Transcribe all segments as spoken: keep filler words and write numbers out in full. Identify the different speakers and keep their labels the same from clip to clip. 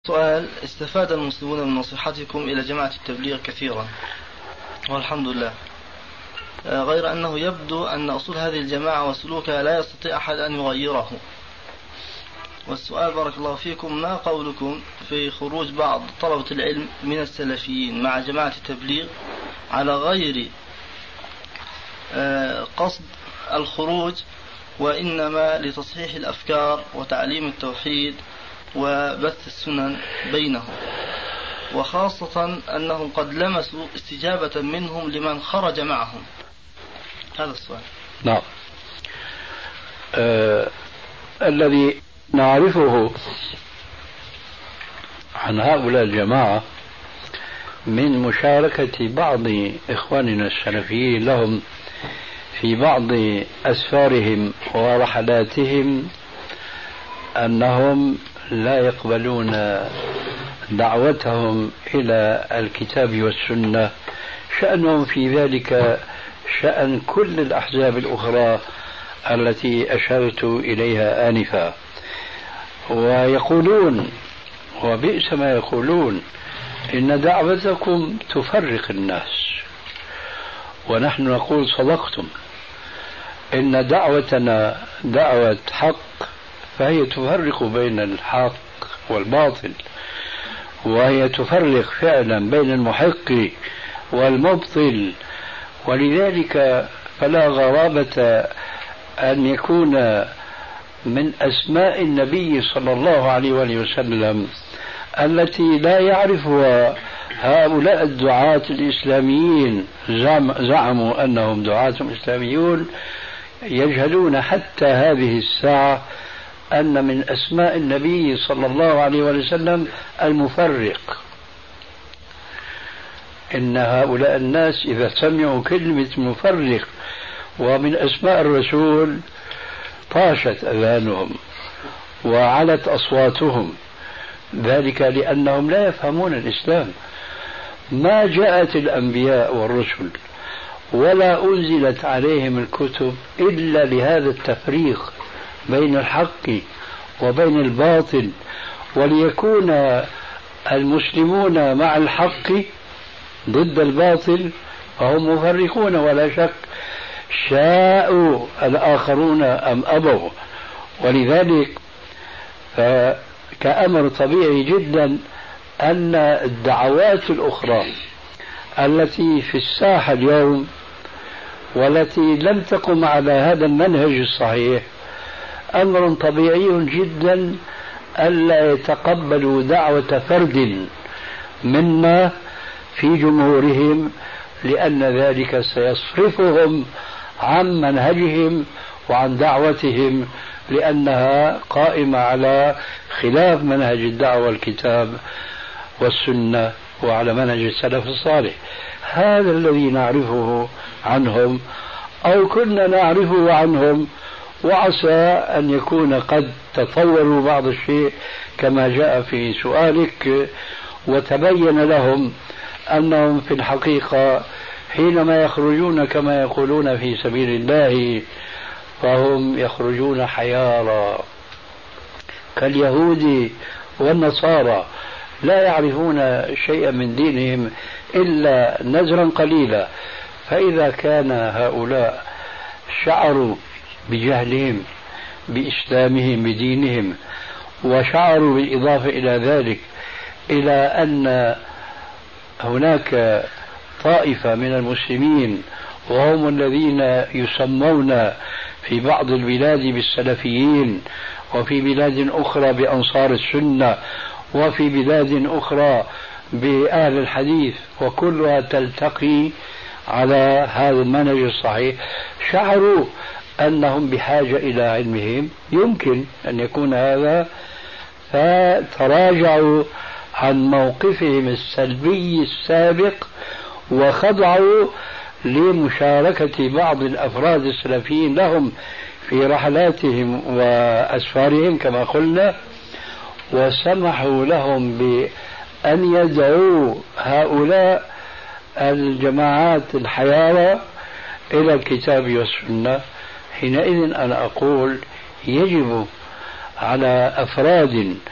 Speaker 1: سؤال: استفاد المسلمون من نصيحتكم إلى جماعة التبليغ كثيرا والحمد لله، غير أنه يبدو أن أصول هذه الجماعة وسلوكها لا يستطيع أحد أن يغيره. والسؤال بارك الله فيكم: ما قولكم في خروج بعض طلبة العلم من السلفيين مع جماعة التبليغ على غير قصد الخروج، وإنما لتصحيح الأفكار وتعليم التوحيد وبث السنن بينهم، وخاصة أنهم قد لمسوا استجابة منهم لمن خرج معهم؟ هذا السؤال.
Speaker 2: نعم. آه الذي نعرفه عن هؤلاء الجماعة من مشاركة بعض إخواننا السلفيين لهم في بعض أسفارهم ورحلاتهم أنهم لا يقبلون دعوتهم إلى الكتاب والسنة. شأنهم في ذلك شأن كل الأحزاب الأخرى التي أشرت إليها آنفا، ويقولون وبئس ما يقولون إن دعوتكم تفرق الناس، ونحن نقول صدقتم، إن دعوتنا دعوة حق فهي تفرق بين الحق والباطل، وهي تفرق فعلا بين المحق والمبطل. ولذلك فلا غرابة أن يكون من أسماء النبي صلى الله عليه وسلم التي لا يعرفها هؤلاء الدعاة الإسلاميين، زعموا أنهم دعاة إسلاميون، يجهلون حتى هذه الساعة أن من أسماء النبي صلى الله عليه وسلم المفرق. إن هؤلاء الناس إذا سمعوا كلمة مفرق ومن أسماء الرسول طاشت أذانهم وعلت أصواتهم، ذلك لأنهم لا يفهمون الإسلام. ما جاءت الأنبياء والرسل ولا أنزلت عليهم الكتب إلا لهذا التفريق بين الحق وبين الباطل، وليكون المسلمون مع الحق ضد الباطل فهم مفرقون ولا شك، شاءوا الآخرون أم أبوا. ولذلك فكأمر طبيعي جدا أن الدعوات الأخرى التي في الساحة اليوم والتي لم تقم على هذا المنهج الصحيح أمر طبيعي جدا ألا يتقبلوا دعوة فرد منا في جمهورهم، لأن ذلك سيصرفهم عن منهجهم وعن دعوتهم، لأنها قائمة على خلاف منهج الدعوة والكتاب والسنة وعلى منهج السلف الصالح. هذا الذي نعرفه عنهم أو كنا نعرفه عنهم، وعسى أن يكون قد تطوروا بعض الشيء كما جاء في سؤالك، وتبين لهم أنهم في الحقيقة حينما يخرجون كما يقولون في سبيل الله فهم يخرجون حيارى كاليهود والنصارى، لا يعرفون شيئا من دينهم إلا نزرا قليلا. فإذا كان هؤلاء شعروا بجهلهم بإسلامهم بدينهم، وشعروا بالإضافة إلى ذلك إلى أن هناك طائفة من المسلمين وهم الذين يسمون في بعض البلاد بالسلفيين، وفي بلاد أخرى بأنصار السنة، وفي بلاد أخرى بأهل الحديث، وكلها تلتقي على هذا المنهج الصحيح، شعروا أنهم بحاجة إلى علمهم، يمكن أن يكون هذا، فتراجعوا عن موقفهم السلبي السابق وخضعوا لمشاركة بعض الأفراد السلفيين لهم في رحلاتهم وأسفارهم كما قلنا، وسمحوا لهم بأن يدعوا هؤلاء الجماعات الحيارى إلى الكتاب والسنة. حينئذ أنا أقول يجب على أفراد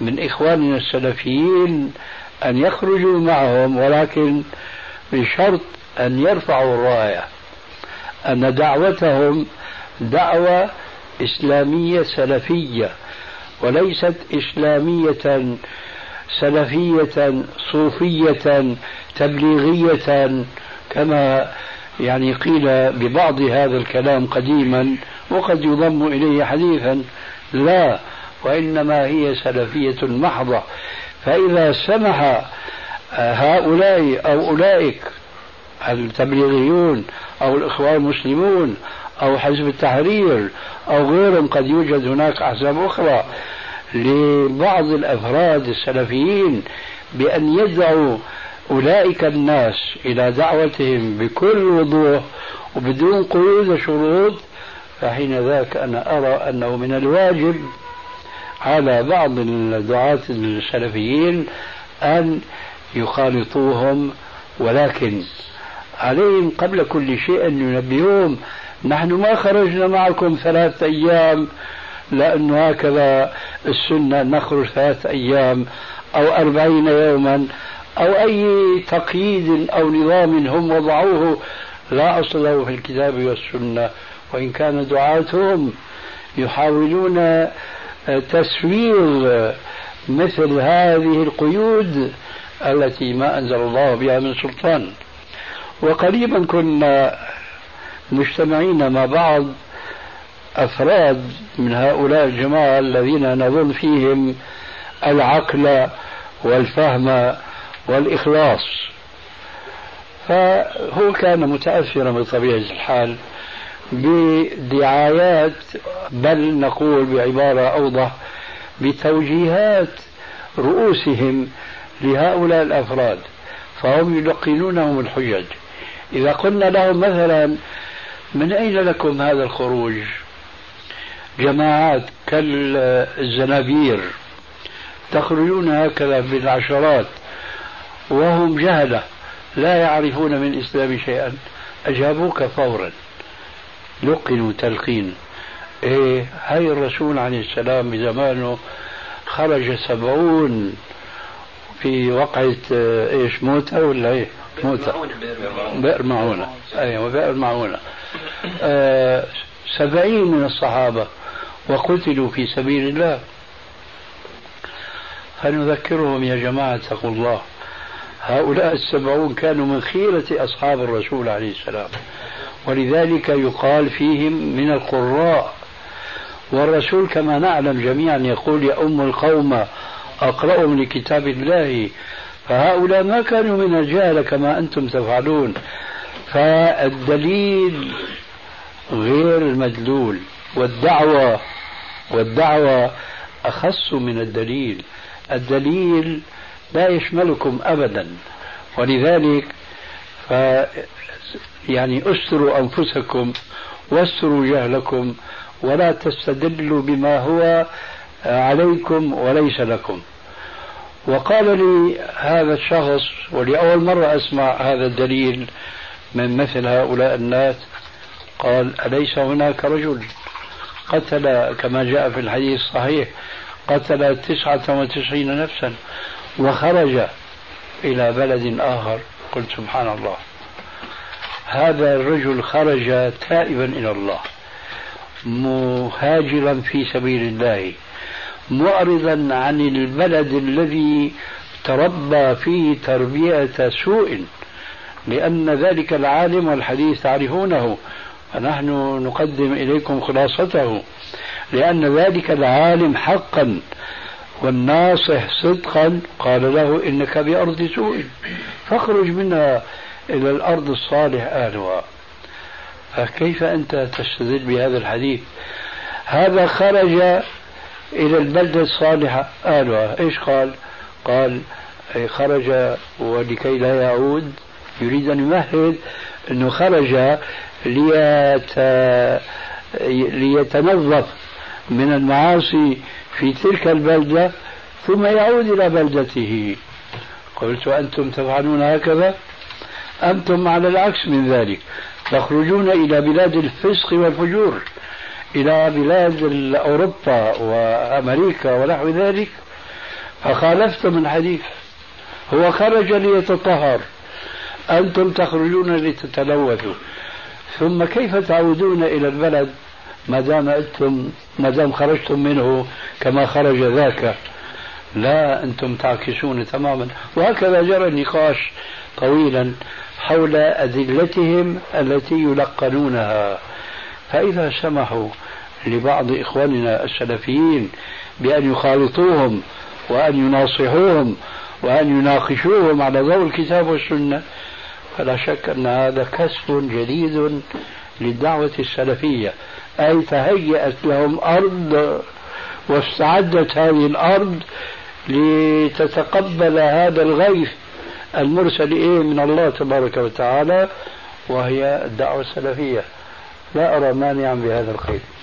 Speaker 2: من إخواننا السلفيين أن يخرجوا معهم، ولكن بشرط أن يرفعوا الراية أن دعوتهم دعوة إسلامية سلفية، وليست إسلامية سلفية صوفية تبليغية كما يعني قيل ببعض هذا الكلام قديما وقد يضم إليه حديثا. لا، وإنما هي سلفية محضة. فإذا سمح هؤلاء أو أولئك التبليغيون أو الإخوان المسلمون أو حزب التحرير أو غيرهم، قد يوجد هناك أحزاب أخرى، لبعض الأفراد السلفيين بأن يدعوا أولئك الناس إلى دعوتهم بكل وضوح وبدون قيود وشروط، فحين ذاك أنا أرى أنه من الواجب على بعض الدعاة السلفيين أن يخالطوهم، ولكن عليهم قبل كل شيء أن ينبهوهم: نحن ما خرجنا معكم ثلاثة أيام لأنه هكذا السنة نخرج ثلاثة أيام أو أربعين يوما أو أي تقييد أو نظام هم وضعوه لا أصل له في الكتاب والسنة. وإن كان دعاتهم يحاولون تسويغ مثل هذه القيود التي ما أنزل الله بها من سلطان. وقريبا كنا مجتمعين مع بعض أفراد من هؤلاء الجماعة الذين نظن فيهم العقل والفهم والإخلاص، فهو كان متأثرا بطبيعة الحال بدعايات، بل نقول بعبارة أوضح بتوجيهات رؤوسهم لهؤلاء الأفراد، فهم يلقنونهم الحجج. إذا قلنا لهم مثلا: من أين لكم هذا الخروج؟ جماعات كالزنابير تخرجون هكذا بالعشرات وهم جهلة لا يعرفون من الإسلام شيئا، أجابوك فورا، لقنوا تلقين. إيه، هاي الرسول عليه السلام بزمانه خرج سبعون في وقعة إيش موتى ولا إيه موتى بئر معونة، أيوة بئر معونة. آه سبعين من الصحابة وقتلوا في سبيل الله. فنذكرهم: يا جماعة اتقوا الله، هؤلاء السبعون كانوا من خيرة أصحاب الرسول عليه السلام، ولذلك يقال فيهم من القراء. والرسول كما نعلم جميعا يقول: يا أم القوم أقرأهم لكتاب الله. فهؤلاء ما كانوا من الجهل كما أنتم تفعلون. فالدليل غير المدلول، والدعوة والدعوة أخص من الدليل. الدليل لا يشملكم أبدا، ولذلك ف يعني أستروا أنفسكم واستروا جهلكم، ولا تستدلوا بما هو عليكم وليس لكم. وقال لي هذا الشخص، ولأول مرة أسمع هذا الدليل من مثل هؤلاء الناس، قال: أليس هناك رجل قتل كما جاء في الحديث الصحيح قتل تسعة وتسعين نفسا وخرج إلى بلد آخر؟ قلت: سبحان الله، هذا الرجل خرج تائبا إلى الله، مهاجرا في سبيل الله، معرضا عن البلد الذي تربى فيه تربية سوء، لأن ذلك العالم والحديث تعرفونه، فنحن نقدم إليكم خلاصته، لأن ذلك العالم حقا والناصح صدقا قال له: إنك بأرض سوء فاخرج منها إلى الأرض الصالح أهلها. فكيف أنت تستدل بهذا الحديث؟ هذا خرج إلى البلدة الصالحة أهلها، إيش قال؟ قال: خرج ولكي لا يعود، يريد أن يمهد أنه خرج ليت... ليتنظف من المعاصي في تلك البلدة ثم يعود إلى بلدته. قلت: وأنتم تفعلون هكذا؟ أنتم على العكس من ذلك، تخرجون إلى بلاد الفسق والفجور، إلى بلاد أوروبا وأمريكا ونحو ذلك، فخالفتم الحديث. هو خرج ليتطهر، أنتم تخرجون لتتلوثوا، ثم كيف تعودون إلى البلد ما دام أنتم ما دام خرجتم منه كما خرج ذاك؟ لا، أنتم تعكسون تماما. وهكذا جرى النقاش طويلا حول أدلتهم التي يلقنونها. فإذا سمحوا لبعض إخواننا السلفيين بأن يخالطوهم وأن يناصحوهم وأن يناقشوهم على ضوء الكتاب والسنة، فلا شك أن هذا كسب جديد للدعوة السلفية، أي تهيأت لهم أرض واستعدت هذه الأرض لتتقبل هذا الغيث المرسل إيه من الله تبارك وتعالى، وهي الدعوة السلفية. لا أرى مانعا بهذا الخير.